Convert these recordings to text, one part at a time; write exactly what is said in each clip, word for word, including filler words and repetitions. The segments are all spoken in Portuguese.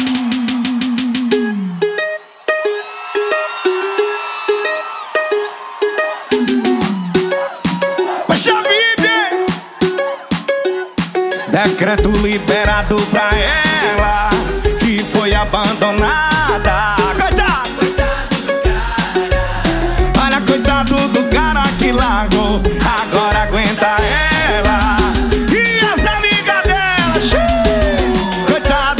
Decreto liberado pra ela que foi abandonada. Coitado! Olha, coitado do cara que largou, agora aguenta ela e as amigas dela. Coitado,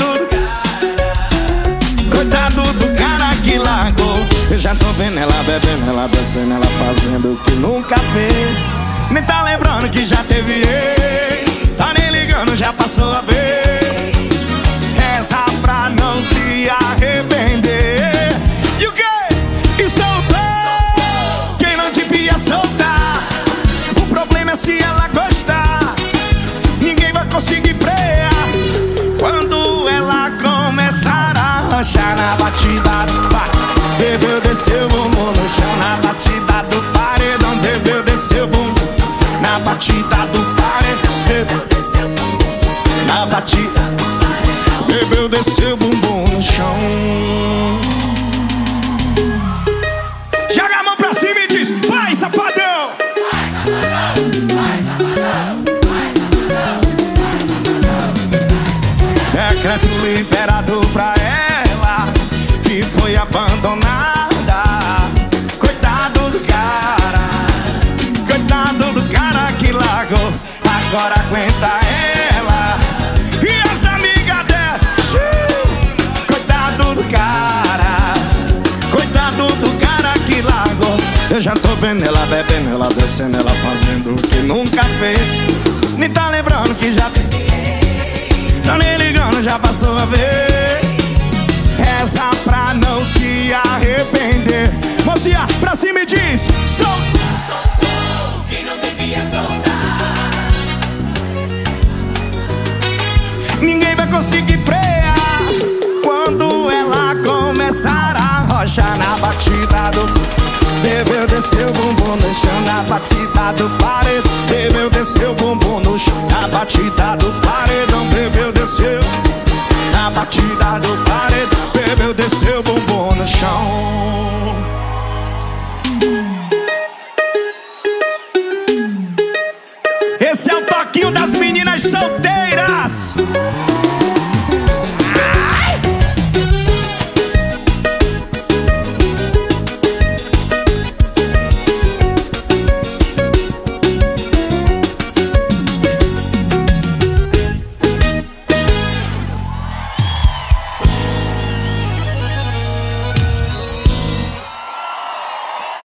coitado do cara que largou. Eu já tô vendo ela bebendo, ela dançando, ela fazendo o que nunca fez. Nem tá lembrando que já teve ex. Tá nem ligando, já passou a vez. Reza pra não se arrepender. E o quê? E soltou quem não devia soltar. O problema é se ela gostar. Ninguém vai conseguir frear quando ela começar a rochar na batida do bar. Bebeu, desceu, bumbum no chão. Na batida do paredão. Bebeu, desceu, bumbum na batida do paredão. Bebeu, desceu, bumbum na batida do paredão. Bebeu, desceu, bumbum no chão. Joga a mão pra cima e diz: vai, safadão! Vai, safadão! Decreto liberado pra ela que foi abandonada. Coitado do cara, coitado do cara que largou, agora aguenta ela e as amigas dela. Coitado do cara, coitado do cara que largou. Eu já tô vendo ela bebendo, ela descendo, ela fazendo o que nunca fez. Nem tá lembrando que já tem, tá nem ligando, já passou a vez. Reza pra não se arrepender. Mocinha, pra cima e diz: soltou, soltou quem não devia soltar. Ninguém vai conseguir frear quando ela começar a rochar na batida do. Bebeu, desceu, bumbum no chão. Na batida do paredão. Bebeu, desceu, bumbum no chão. Na batida do paredão. Bebeu, desceu na batida do